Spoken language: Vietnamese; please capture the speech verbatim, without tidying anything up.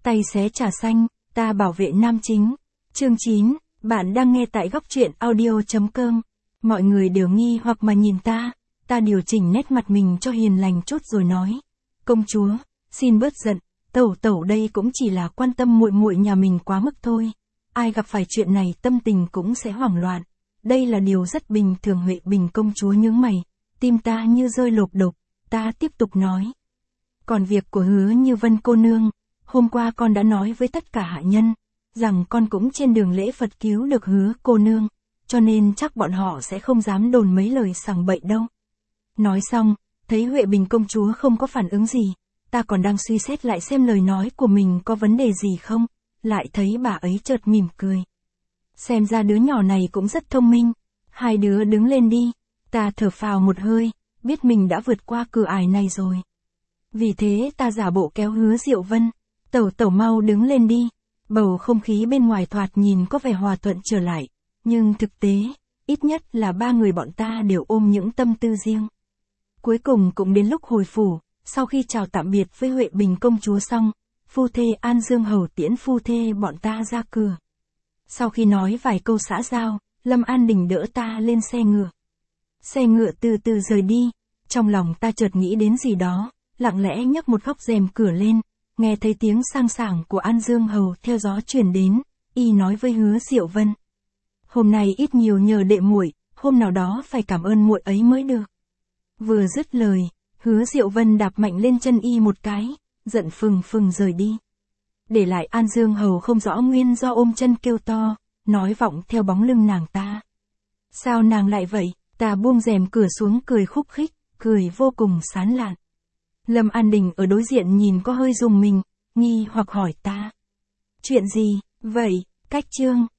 tay xé trà xanh, ta bảo vệ nam chính. Chương chín, bạn đang nghe tại góc truyện audio.com. Mọi người đều nghi hoặc mà nhìn ta, ta điều chỉnh nét mặt mình cho hiền lành chút rồi nói. Công chúa, xin bớt giận, tẩu tẩu đây cũng chỉ là quan tâm muội muội nhà mình quá mức thôi. Ai gặp phải chuyện này tâm tình cũng sẽ hoảng loạn. Đây là điều rất bình thường. Huệ Bình công chúa nhướng mày, tim ta như rơi lột đột, ta tiếp tục nói. Còn việc của Hứa Như Vân cô nương, hôm qua con đã nói với tất cả hạ nhân, rằng con cũng trên đường lễ Phật cứu được Hứa cô nương, cho nên chắc bọn họ sẽ không dám đồn mấy lời sằng bậy đâu. Nói xong, thấy Huệ Bình công chúa không có phản ứng gì, ta còn đang suy xét lại xem lời nói của mình có vấn đề gì không, lại thấy bà ấy chợt mỉm cười. Xem ra đứa nhỏ này cũng rất thông minh, hai đứa đứng lên đi, ta thở phào một hơi, biết mình đã vượt qua cửa ải này rồi. Vì thế ta giả bộ kéo Hứa Diệu Vân, tẩu tẩu mau đứng lên đi. Bầu không khí bên ngoài thoạt nhìn có vẻ hòa thuận trở lại, nhưng thực tế, ít nhất là ba người bọn ta đều ôm những tâm tư riêng. Cuối cùng cũng đến lúc hồi phủ, sau khi chào tạm biệt với Huệ Bình công chúa xong, phu thê An Dương hầu tiễn phu thê bọn ta ra cửa. Sau khi nói vài câu xã giao, Lâm An Đình đỡ ta lên xe ngựa. Xe ngựa từ từ rời đi, trong lòng ta chợt nghĩ đến gì đó, lặng lẽ nhấc một góc rèm cửa lên, nghe thấy tiếng sang sảng của An Dương hầu theo gió truyền đến, y nói với Hứa Diệu Vân. Hôm nay ít nhiều nhờ đệ muội, hôm nào đó phải cảm ơn muội ấy mới được. Vừa dứt lời, Hứa Diệu Vân đạp mạnh lên chân y một cái, giận phừng phừng rời đi. Để lại An Dương hầu không rõ nguyên do ôm chân kêu to, nói vọng theo bóng lưng nàng ta. Sao nàng lại vậy? Ta buông rèm cửa xuống cười khúc khích, cười vô cùng sán lạn. Lâm An Đình ở đối diện nhìn có hơi rùng mình, nghi hoặc hỏi ta. Chuyện gì, vậy, cách chương?